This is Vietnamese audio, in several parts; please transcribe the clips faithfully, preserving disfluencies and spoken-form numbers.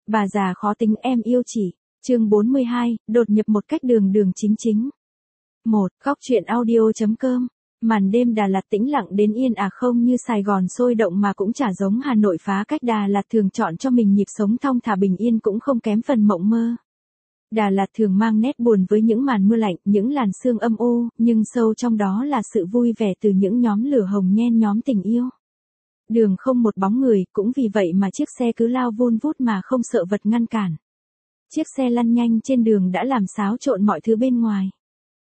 Bà già khó tính em yêu chỉ. Chương bốn mươi hai, đột nhập một cách đường đường chính chính. một. Góc truyện audio.com. Màn đêm Đà Lạt tĩnh lặng đến yên ả, không như Sài Gòn sôi động mà cũng chả giống Hà Nội phá cách. Đà Lạt thường chọn cho mình nhịp sống thong thả bình yên, cũng không kém phần mộng mơ. Đà Lạt thường mang nét buồn với những màn mưa lạnh, những làn sương âm u, nhưng sâu trong đó là sự vui vẻ từ những nhóm lửa hồng nhen nhóm tình yêu. Đường không một bóng người, cũng vì vậy mà chiếc xe cứ lao vun vút mà không sợ vật ngăn cản. Chiếc xe lăn nhanh trên đường đã làm xáo trộn mọi thứ bên ngoài.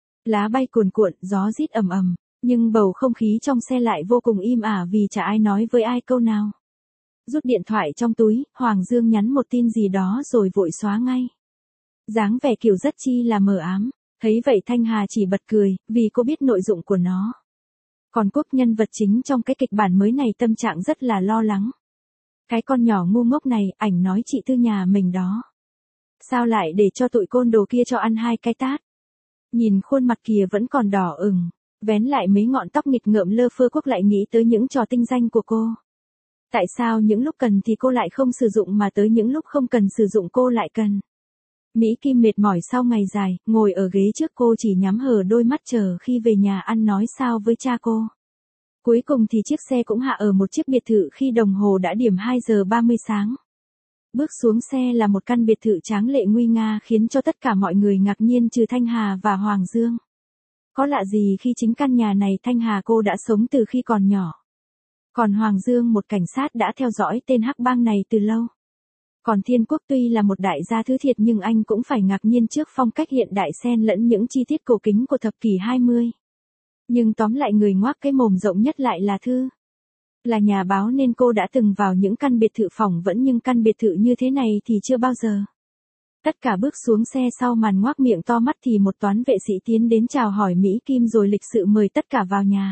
Lá bay cuồn cuộn, gió rít ầm ầm, nhưng bầu không khí trong xe lại vô cùng im ả vì chả ai nói với ai câu nào. Rút điện thoại trong túi, Hoàng Dương nhắn một tin gì đó rồi vội xóa ngay. Dáng vẻ kiểu rất chi là mờ ám, thấy vậy Thanh Hà chỉ bật cười, vì cô biết nội dụng của nó. Còn Quốc, nhân vật chính trong cái kịch bản mới này, tâm trạng rất là lo lắng. Cái con nhỏ ngu ngốc này, ảnh nói chị Tư nhà mình đó. Sao lại để cho tụi côn đồ kia cho ăn hai cái tát? Nhìn khuôn mặt kìa vẫn còn đỏ ửng, vén lại mấy ngọn tóc nghịch ngợm lơ phơ, Quốc lại nghĩ tới những trò tinh danh của cô. Tại sao những lúc cần thì cô lại không sử dụng mà tới những lúc không cần sử dụng cô lại cần? Mỹ Kim mệt mỏi sau ngày dài, ngồi ở ghế trước, cô chỉ nhắm hờ đôi mắt chờ khi về nhà ăn nói sao với cha cô. Cuối cùng thì chiếc xe cũng hạ ở một chiếc biệt thự khi đồng hồ đã điểm hai giờ ba mươi sáng. Bước xuống xe là một căn biệt thự tráng lệ nguy nga khiến cho tất cả mọi người ngạc nhiên trừ Thanh Hà và Hoàng Dương. Có lạ gì khi chính căn nhà này Thanh Hà cô đã sống từ khi còn nhỏ. Còn Hoàng Dương, một cảnh sát đã theo dõi tên hắc bang này từ lâu. Còn Thiên Quốc tuy là một đại gia thứ thiệt nhưng anh cũng phải ngạc nhiên trước phong cách hiện đại xen lẫn những chi tiết cổ kính của thập kỷ hai mươi. Nhưng tóm lại người ngoác cái mồm rộng nhất lại là Thư. Là nhà báo nên cô đã từng vào những căn biệt thự phỏng vấn, nhưng căn biệt thự như thế này thì chưa bao giờ. Tất cả bước xuống xe sau màn ngoác miệng to mắt thì một toán vệ sĩ tiến đến chào hỏi Mỹ Kim rồi lịch sự mời tất cả vào nhà.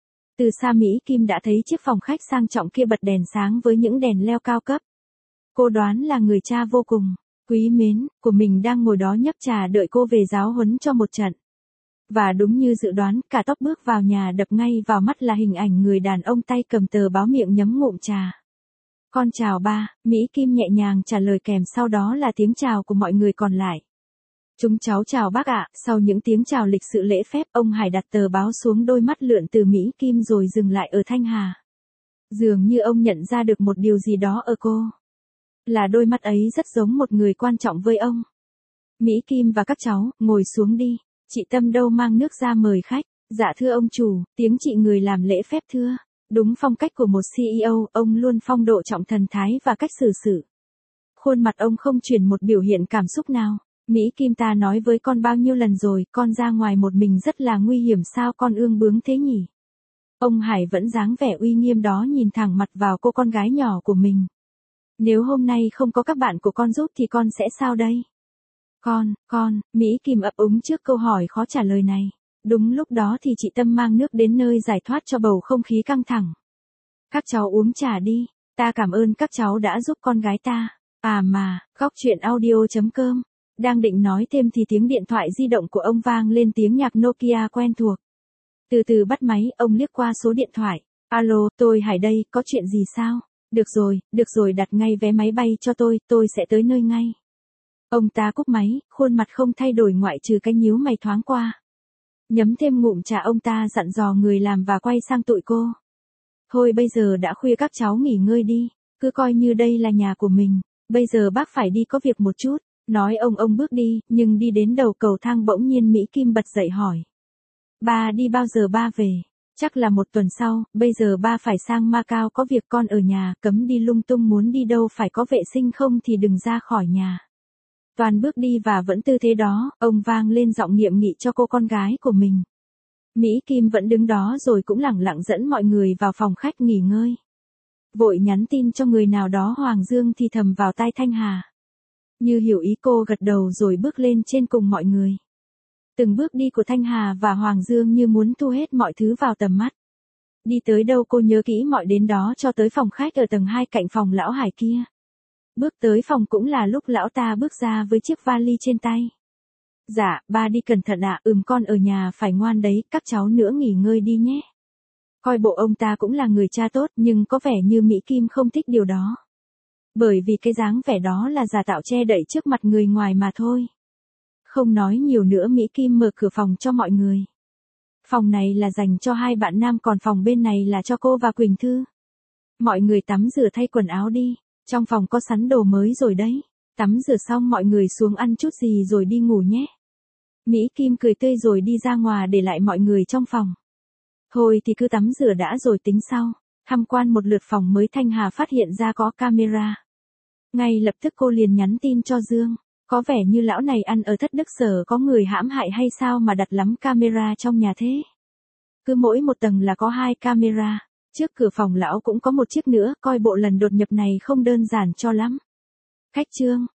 Từ xa Mỹ Kim đã thấy chiếc phòng khách sang trọng kia bật đèn sáng với những đèn leo cao cấp. Cô đoán là người cha vô cùng quý mến của mình đang ngồi đó nhấp trà đợi cô về giáo huấn cho một trận. Và đúng như dự đoán, cả tóc bước vào nhà đập ngay vào mắt là hình ảnh người đàn ông tay cầm tờ báo miệng nhấm ngụm trà. Con chào ba, Mỹ Kim nhẹ nhàng trả lời, kèm sau đó là tiếng chào của mọi người còn lại. Chúng cháu chào bác ạ. Sau những tiếng chào lịch sự lễ phép, ông Hải đặt tờ báo xuống, đôi mắt lượn từ Mỹ Kim rồi dừng lại ở Thanh Hà. Dường như ông nhận ra được một điều gì đó ở cô. Là đôi mắt ấy rất giống một người quan trọng với ông. Mỹ Kim và các cháu, ngồi xuống đi. Chị Tâm đâu mang nước ra mời khách. Dạ thưa ông chủ, tiếng chị người làm lễ phép thưa. Đúng phong cách của một xê e ô, ông luôn phong độ trọng thần thái và cách xử sự. Khuôn mặt ông không truyền một biểu hiện cảm xúc nào. Mỹ Kim, ta nói với con bao nhiêu lần rồi, con ra ngoài một mình rất là nguy hiểm, sao con ương bướng thế nhỉ? Ông Hải vẫn dáng vẻ uy nghiêm đó, nhìn thẳng mặt vào cô con gái nhỏ của mình. Nếu hôm nay không có các bạn của con giúp thì con sẽ sao đây? Con, con, Mỹ Kim ấp úng trước câu hỏi khó trả lời này. Đúng lúc đó thì chị Tâm mang nước đến nơi giải thoát cho bầu không khí căng thẳng. Các cháu uống trà đi, ta cảm ơn các cháu đã giúp con gái ta. À mà, góc truyện audio.com. Đang định nói thêm thì tiếng điện thoại di động của ông vang lên, tiếng nhạc Nokia quen thuộc. Từ từ bắt máy, ông liếc qua số điện thoại. Alo, tôi Hải đây, có chuyện gì sao? Được rồi, được rồi, đặt ngay vé máy bay cho tôi, tôi sẽ tới nơi ngay. Ông ta cúp máy, khuôn mặt không thay đổi ngoại trừ cái nhíu mày thoáng qua. Nhấm thêm ngụm trà, ông ta dặn dò người làm và quay sang tụi cô. Thôi bây giờ đã khuya, các cháu nghỉ ngơi đi, cứ coi như đây là nhà của mình. Bây giờ bác phải đi có việc một chút. Nói ông ông bước đi, nhưng đi đến đầu cầu thang bỗng nhiên Mỹ Kim bật dậy hỏi. Ba đi bao giờ ba về? Chắc là một tuần sau, bây giờ ba phải sang Macau có việc, con ở nhà, cấm đi lung tung, muốn đi đâu phải có vệ sinh không thì đừng ra khỏi nhà. Toàn bước đi và vẫn tư thế đó, ông vang lên giọng nghiêm nghị cho cô con gái của mình. Mỹ Kim vẫn đứng đó rồi cũng lẳng lặng dẫn mọi người vào phòng khách nghỉ ngơi. Vội nhắn tin cho người nào đó, Hoàng Dương thì thầm vào tai Thanh Hà. Như hiểu ý, cô gật đầu rồi bước lên trên cùng mọi người. Từng bước đi của Thanh Hà và Hoàng Dương như muốn thu hết mọi thứ vào tầm mắt. Đi tới đâu cô nhớ kỹ mọi đến đó, cho tới phòng khách ở tầng hai cạnh phòng lão Hải kia. Bước tới phòng cũng là lúc lão ta bước ra với chiếc vali trên tay. Dạ, ba đi cẩn thận ạ. Ừm, con ở nhà phải ngoan đấy, các cháu nữa nghỉ ngơi đi nhé. Coi bộ ông ta cũng là người cha tốt, nhưng có vẻ như Mỹ Kim không thích điều đó. Bởi vì cái dáng vẻ đó là giả tạo che đậy trước mặt người ngoài mà thôi. Không nói nhiều nữa, Mỹ Kim mở cửa phòng cho mọi người. Phòng này là dành cho hai bạn nam, còn phòng bên này là cho cô và Quỳnh Thư. Mọi người tắm rửa thay quần áo đi, trong phòng có sẵn đồ mới rồi đấy. Tắm rửa xong mọi người xuống ăn chút gì rồi đi ngủ nhé. Mỹ Kim cười tươi rồi đi ra ngoài để lại mọi người trong phòng. Thôi thì cứ tắm rửa đã rồi tính sau. Tham quan một lượt phòng mới, Thanh Hà phát hiện ra có camera. Ngay lập tức cô liền nhắn tin cho Dương. Có vẻ như lão này ăn ở Thất Đức Sở có người hãm hại hay sao mà đặt lắm camera trong nhà thế. Cứ mỗi một tầng là có hai camera. Trước cửa phòng lão cũng có một chiếc nữa, coi bộ lần đột nhập này không đơn giản cho lắm. Khách Trương,